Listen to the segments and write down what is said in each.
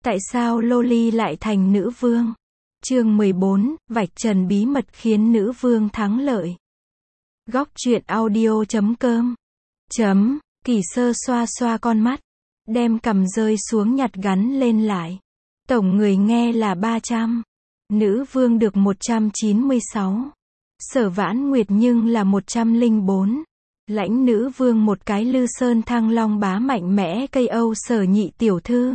Tại sao Loli lại thành nữ vương? Chương 14, vạch trần bí mật khiến nữ vương thắng lợi. Góc truyện audio.com. Kỳ Sơ xoa xoa con mắt, đem cằm rơi xuống nhặt gắn lên lại. Tổng người nghe là 300. Nữ vương được 196. Sở Vãn Nguyệt nhưng là 104. Lãnh nữ vương một cái Lư Sơn Thăng Long bá mạnh mẽ cây Âu Sở nhị tiểu thư.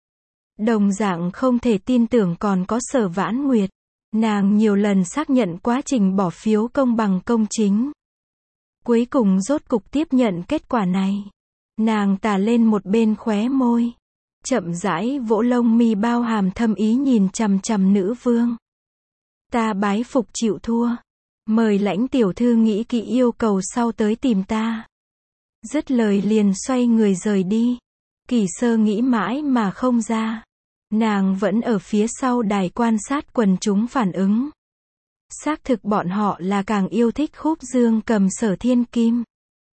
Đồng dạng không thể tin tưởng còn có Sở Vãn Nguyệt. Nàng nhiều lần xác nhận quá trình bỏ phiếu công bằng công chính. Cuối cùng rốt cục tiếp nhận kết quả này. Nàng tà lên một bên khóe môi. Chậm rãi vỗ lông mi bao hàm thâm ý nhìn chằm chằm nữ vương. Ta bái phục chịu thua. Mời Lãnh tiểu thư nghĩ kỹ yêu cầu sau tới tìm ta. Dứt lời liền xoay người rời đi. Kỳ Sơ nghĩ mãi mà không ra. Nàng vẫn ở phía sau đài quan sát quần chúng phản ứng. Xác thực bọn họ là càng yêu thích khúc dương cầm Sở Thiên Kim.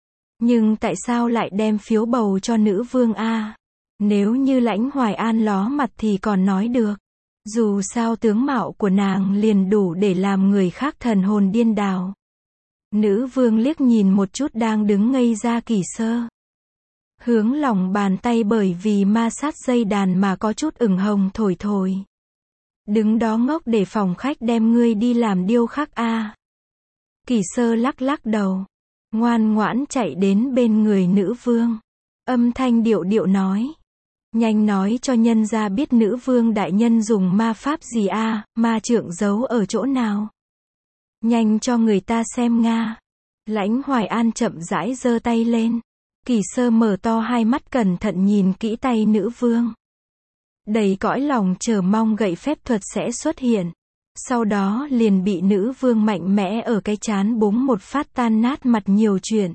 Nhưng tại sao lại đem phiếu bầu cho nữ vương a? Nếu như Lãnh Hoài An ló mặt thì còn nói được. Dù sao tướng mạo của nàng liền đủ để làm người khác thần hồn điên đảo. Nữ vương liếc nhìn một chút đang đứng ngây ra Kỳ Sơ. Hướng lòng bàn tay bởi vì ma sát dây đàn mà có chút ửng hồng thổi thổi. Đứng đó ngốc để phòng khách đem ngươi đi làm điêu khắc a. Kỳ Sơ lắc lắc đầu. Ngoan ngoãn chạy đến bên người nữ vương. Âm thanh điệu điệu nói. Nhanh nói cho nhân gia biết nữ vương đại nhân dùng ma pháp gì a, ma trượng giấu ở chỗ nào. Nhanh cho người ta xem nga. Lãnh Hoài An chậm rãi giơ tay lên. Kỳ Sơ mở to hai mắt cẩn thận nhìn kỹ tay nữ vương. Đầy cõi lòng chờ mong gậy phép thuật sẽ xuất hiện. Sau đó liền bị nữ vương mạnh mẽ ở cái trán búng một phát tan nát mặt nhiều chuyện.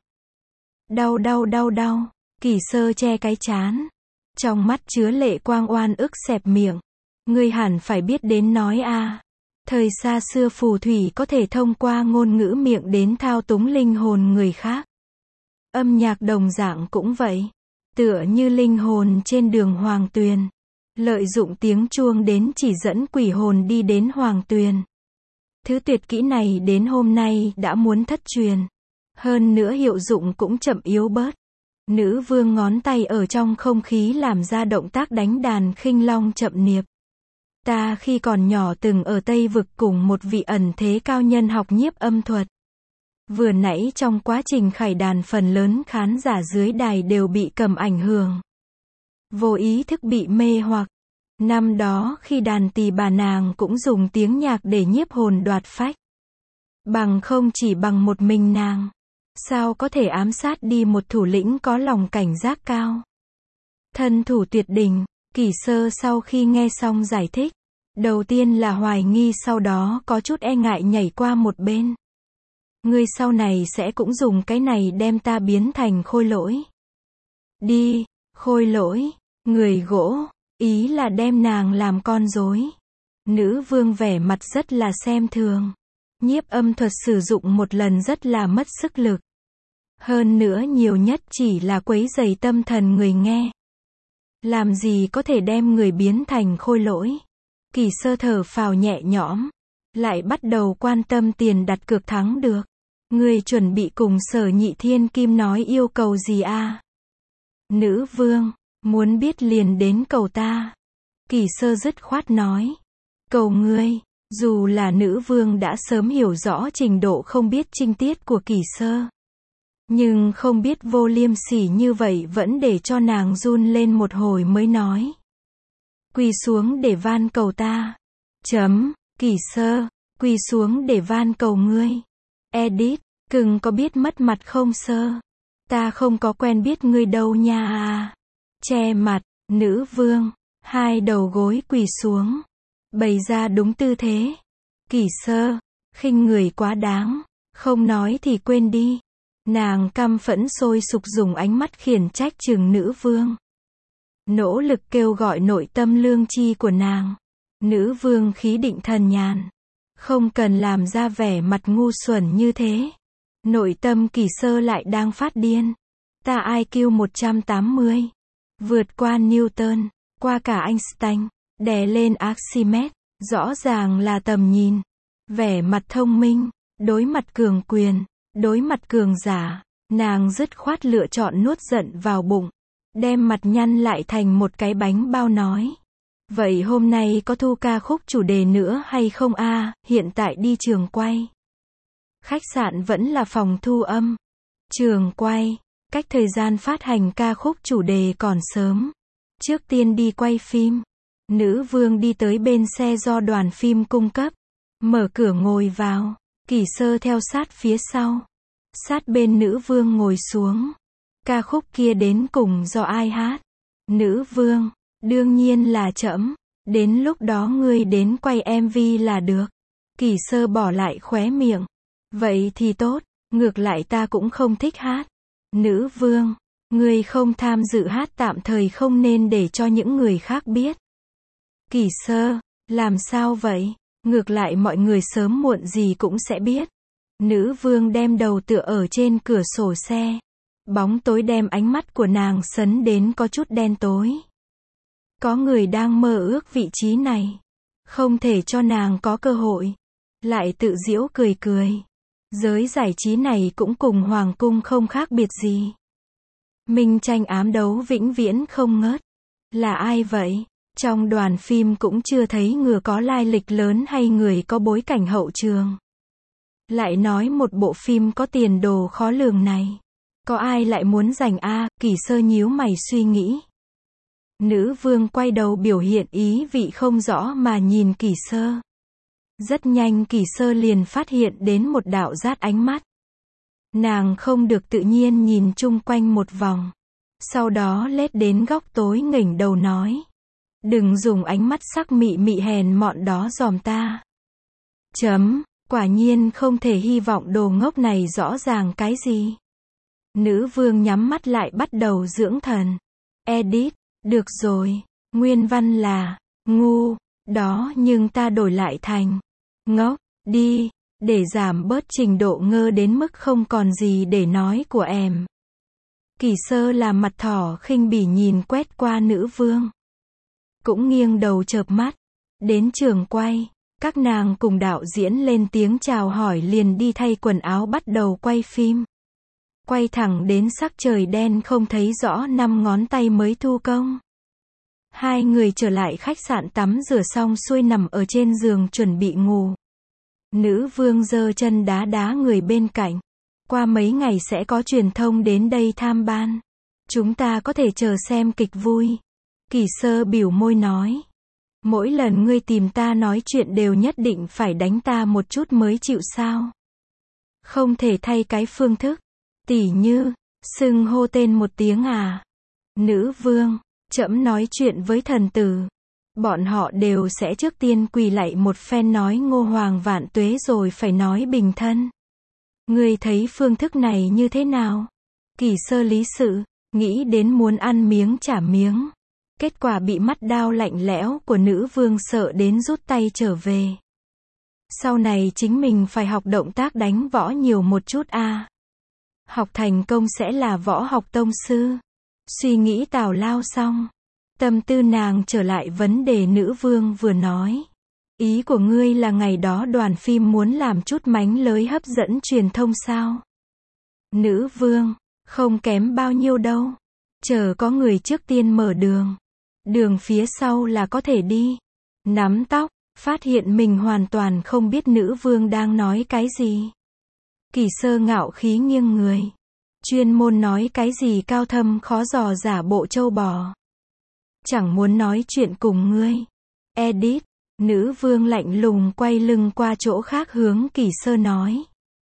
Đau đau đau đau. Kỳ Sơ che cái trán. Trong mắt chứa lệ quang oan ức xẹp miệng. Ngươi hẳn phải biết đến nói a. Thời xa xưa phù thủy có thể thông qua ngôn ngữ miệng đến thao túng linh hồn người khác. Âm nhạc đồng dạng cũng vậy. Tựa như linh hồn trên đường Hoàng Tuyền. Lợi dụng tiếng chuông đến chỉ dẫn quỷ hồn đi đến Hoàng Tuyền. Thứ tuyệt kỹ này đến hôm nay đã muốn thất truyền. Hơn nữa hiệu dụng cũng chậm yếu bớt. Nữ vương ngón tay ở trong không khí làm ra động tác đánh đàn khinh long chậm niệp. Ta khi còn nhỏ từng ở Tây Vực cùng một vị ẩn thế cao nhân học nhiếp âm thuật. Vừa nãy trong quá trình khải đàn phần lớn khán giả dưới đài đều bị cầm ảnh hưởng. Vô ý thức bị mê hoặc. Năm đó khi đàn tỳ bà nàng cũng dùng tiếng nhạc để nhiếp hồn đoạt phách. Bằng không chỉ bằng một mình nàng. Sao có thể ám sát đi một thủ lĩnh có lòng cảnh giác cao. Thân thủ tuyệt đỉnh. Kỳ Sơ sau khi nghe xong giải thích. Đầu tiên là hoài nghi sau đó có chút e ngại nhảy qua một bên. Ngươi sau này sẽ cũng dùng cái này đem ta biến thành khôi lỗi. Đi, khôi lỗi, người gỗ, ý là đem nàng làm con rối. Nữ vương vẻ mặt rất là xem thường. Nhiếp âm thuật sử dụng một lần rất là mất sức lực. Hơn nữa nhiều nhất chỉ là quấy rầy tâm thần người nghe. Làm gì có thể đem người biến thành khôi lỗi. Kỳ Sơ thở phào nhẹ nhõm. Lại bắt đầu quan tâm tiền đặt cược thắng được. Người chuẩn bị cùng Sở Nhị Thiên Kim nói yêu cầu gì a? Nữ vương, muốn biết liền đến cầu ta. Kỳ Sơ dứt khoát nói. Cầu ngươi. Dù là nữ vương đã sớm hiểu rõ trình độ không biết trinh tiết của Kỳ Sơ. Nhưng không biết vô liêm sỉ như vậy vẫn để cho nàng run lên một hồi mới nói. Quỳ xuống để van cầu ta. Kỳ Sơ, quỳ xuống để van cầu ngươi. Edit, cưng có biết mất mặt không Sơ? Ta không có quen biết ngươi đâu nha à. Che mặt, nữ vương, hai đầu gối quỳ xuống. Bày ra đúng tư thế. Kỳ Sơ, khinh người quá đáng, không nói thì quên đi. Nàng căm phẫn sôi sục dùng ánh mắt khiển trách chừng nữ vương. Nỗ lực kêu gọi nội tâm lương tri của nàng. Nữ vương khí định thần nhàn. Không cần làm ra vẻ mặt ngu xuẩn như thế. Nội tâm Kỳ Sơ lại đang phát điên. Ta IQ 180. Vượt qua Newton. qua cả Einstein, đè lên Archimedes, rõ ràng là tầm nhìn, vẻ mặt thông minh, đối mặt cường quyền, đối mặt cường giả, nàng dứt khoát lựa chọn nuốt giận vào bụng, đem mặt nhăn lại thành một cái bánh bao nói. Vậy hôm nay có thu ca khúc chủ đề nữa hay không a? Hiện tại đi trường quay. Khách sạn vẫn là phòng thu âm. Trường quay, cách thời gian phát hành ca khúc chủ đề còn sớm. Trước tiên đi quay phim. Nữ vương đi tới bên xe do đoàn phim cung cấp. Mở cửa ngồi vào. Kỷ Sơ theo sát phía sau. Sát bên nữ vương ngồi xuống. Ca khúc kia đến cùng do ai hát? Nữ vương, đương nhiên là trẫm. Đến lúc đó ngươi đến quay MV là được. Kỷ Sơ bỏ lại khóe miệng. Vậy thì tốt, ngược lại ta cũng không thích hát. Nữ vương, ngươi không tham dự hát tạm thời không nên để cho những người khác biết. Kỷ Sơ, làm sao vậy? Ngược lại mọi người sớm muộn gì cũng sẽ biết. Nữ vương đem đầu tựa ở trên cửa sổ xe. Bóng tối đem ánh mắt của nàng sấn đến có chút đen tối. Có người đang mơ ước vị trí này. Không thể cho nàng có cơ hội. Lại tự giễu cười cười. Giới giải trí này cũng cùng hoàng cung không khác biệt gì. Minh tranh ám đấu vĩnh viễn không ngớt. Là ai vậy? Trong đoàn phim cũng chưa thấy người có lai lịch lớn hay người có bối cảnh hậu trường. Lại nói một bộ phim có tiền đồ khó lường này. Có ai lại muốn giành a? Kỷ Sơ nhíu mày suy nghĩ. Nữ vương quay đầu biểu hiện ý vị không rõ mà nhìn Kỷ Sơ. Rất nhanh Kỷ Sơ liền phát hiện đến một đạo rát ánh mắt. Nàng không được tự nhiên nhìn chung quanh một vòng. Sau đó lết đến góc tối nghển đầu nói. Đừng dùng ánh mắt sắc mị mị hèn mọn đó dòm ta. Quả nhiên không thể hy vọng đồ ngốc này rõ ràng cái gì. Nữ vương nhắm mắt lại bắt đầu dưỡng thần. Edit, được rồi, nguyên văn là, ngu, đó nhưng ta đổi lại thành, ngốc, đi, để giảm bớt trình độ ngơ đến mức không còn gì để nói của em. Kỷ Sơ làm mặt thỏ khinh bỉ nhìn quét qua nữ vương. Cũng nghiêng đầu chợp mắt. Đến trường quay, các nàng cùng đạo diễn lên tiếng chào hỏi liền đi thay quần áo bắt đầu quay phim. Quay thẳng đến sắc trời đen không thấy rõ 5 ngón tay mới thu công. Hai người trở lại khách sạn tắm rửa xong xuôi nằm ở trên giường chuẩn bị ngủ. Nữ vương giơ chân đá đá người bên cạnh. Qua mấy ngày sẽ có truyền thông đến đây tham ban. Chúng ta có thể chờ xem kịch vui. Kỷ Sơ biểu môi nói. Mỗi lần ngươi tìm ta nói chuyện đều nhất định phải đánh ta một chút mới chịu sao? Không thể thay cái phương thức. Tỉ như, xưng hô tên một tiếng à? Nữ vương, trẫm nói chuyện với thần tử. Bọn họ đều sẽ trước tiên quỳ lạy một phen nói ngô hoàng vạn tuế rồi phải nói bình thân. Ngươi thấy phương thức này như thế nào? Kỷ Sơ lý sự, nghĩ đến muốn ăn miếng trả miếng. Kết quả bị mắt đao lạnh lẽo của nữ vương sợ đến rút tay trở về. Sau này chính mình phải học động tác đánh võ nhiều một chút a. Học thành công sẽ là võ học tông sư. Suy nghĩ tào lao xong. Tâm tư nàng trở lại vấn đề nữ vương vừa nói. Ý của ngươi là ngày đó đoàn phim muốn làm chút mánh lới hấp dẫn truyền thông sao? Nữ vương, không kém bao nhiêu đâu. Chờ có người trước tiên mở đường. Đường phía sau là có thể đi. Nắm tóc, phát hiện mình hoàn toàn không biết nữ vương đang nói cái gì. Kỷ Sơ ngạo khí nghiêng người. Chuyên môn nói cái gì cao thâm khó dò giả bộ trâu bò. Chẳng muốn nói chuyện cùng ngươi. Edit, nữ vương lạnh lùng quay lưng qua chỗ khác hướng Kỷ Sơ nói.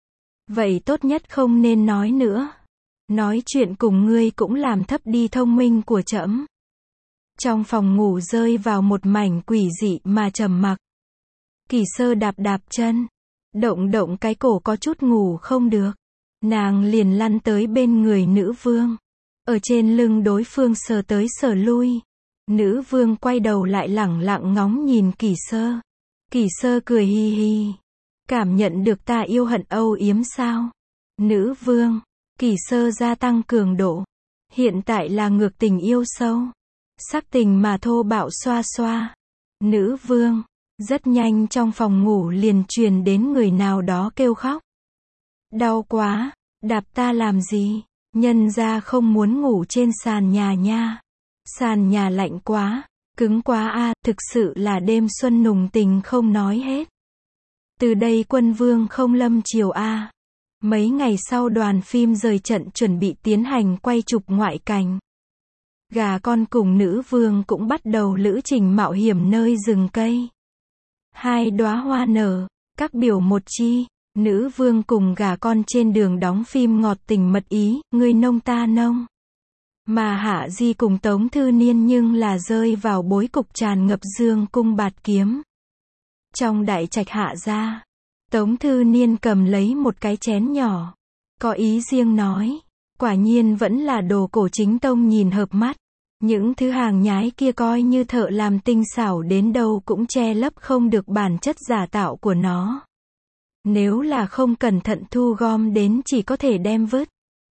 Vậy tốt nhất không nên nói nữa. Nói chuyện cùng ngươi cũng làm thấp đi thông minh của trẫm. Trong phòng ngủ rơi vào một mảnh quỷ dị mà trầm mặc. Kỷ Sơ đạp đạp chân. Động cái cổ có chút ngủ không được. Nàng liền lăn tới bên người nữ vương. Ở trên lưng đối phương sờ tới sờ lui. Nữ vương quay đầu lại lẳng lặng ngóng nhìn Kỷ Sơ. Kỷ Sơ cười hi hi. Cảm nhận được ta yêu hận âu yếm sao? Nữ vương. Kỷ Sơ gia tăng cường độ. Hiện tại là ngược tình yêu sâu. Sắc tình mà thô bạo xoa xoa. Nữ vương. Rất nhanh trong phòng ngủ liền truyền đến người nào đó kêu khóc. Đau quá, đạp ta làm gì? Nhân ra không muốn ngủ trên sàn nhà nha. Sàn nhà lạnh quá, cứng quá a, thực sự là đêm xuân nùng tình không nói hết. Từ đây quân vương không lâm chiều a. Mấy ngày sau đoàn phim rời trận chuẩn bị tiến hành quay chụp ngoại cảnh. Gà con cùng nữ vương cũng bắt đầu lữ trình mạo hiểm nơi rừng cây. 2 đóa hoa nở, các biểu một chi. Nữ vương cùng gà con trên đường đóng phim ngọt tình mật ý, ngươi nông ta nông. Mà Hạ Di cùng Tống Thư Niên nhưng là rơi vào bối cục tràn ngập dương cung bạt kiếm. Trong đại trạch Hạ gia, Tống Thư Niên cầm lấy một cái chén nhỏ, có ý riêng nói, quả nhiên vẫn là đồ cổ chính tông nhìn hợp mắt. Những thứ hàng nhái kia coi như thợ làm tinh xảo đến đâu cũng che lấp không được bản chất giả tạo của nó. Nếu là không cẩn thận thu gom đến chỉ có thể đem vứt.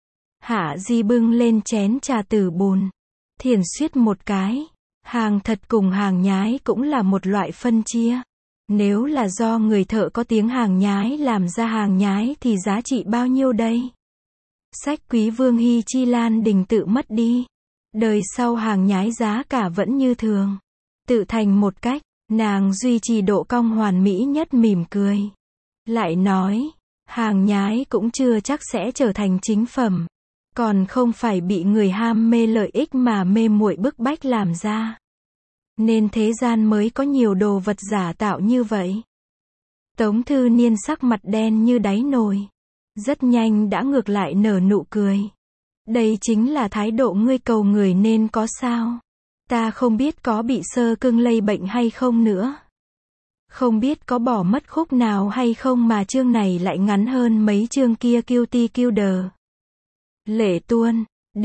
Hạ Di bưng lên chén trà từ bùn. Thiền suyết một cái. Hàng thật cùng hàng nhái cũng là một loại phân chia. Nếu là do người thợ có tiếng hàng nhái làm ra hàng nhái thì giá trị bao nhiêu đây? Sách quý Vương Hy Chi Lan Đình tự mất đi. Đời sau hàng nhái giá cả vẫn như thường. Tự thành một cách, nàng duy trì độ cong hoàn mỹ nhất mỉm cười. Lại nói, hàng nhái cũng chưa chắc sẽ trở thành chính phẩm. Còn không phải bị người ham mê lợi ích mà mê muội bức bách làm ra. Nên thế gian mới có nhiều đồ vật giả tạo như vậy. Tống Thư Niên sắc mặt đen như đáy nồi. Rất nhanh đã ngược lại nở nụ cười. Đây chính là thái độ ngươi cầu người nên có sao. Ta không biết có bị sơ cưng lây bệnh hay không nữa. Không biết có bỏ mất khúc nào hay không mà chương này lại ngắn hơn mấy chương kia cutie killer. Lệ Tuôn,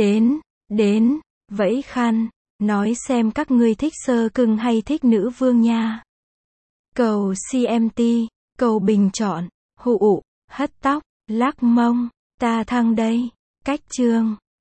đến, vẫy khăn, nói xem các ngươi thích sơ cưng hay thích nữ vương nha. Cầu CMT, cầu bình chọn, hụ, hất tóc, lắc mông, ta thăng đây, cách chương.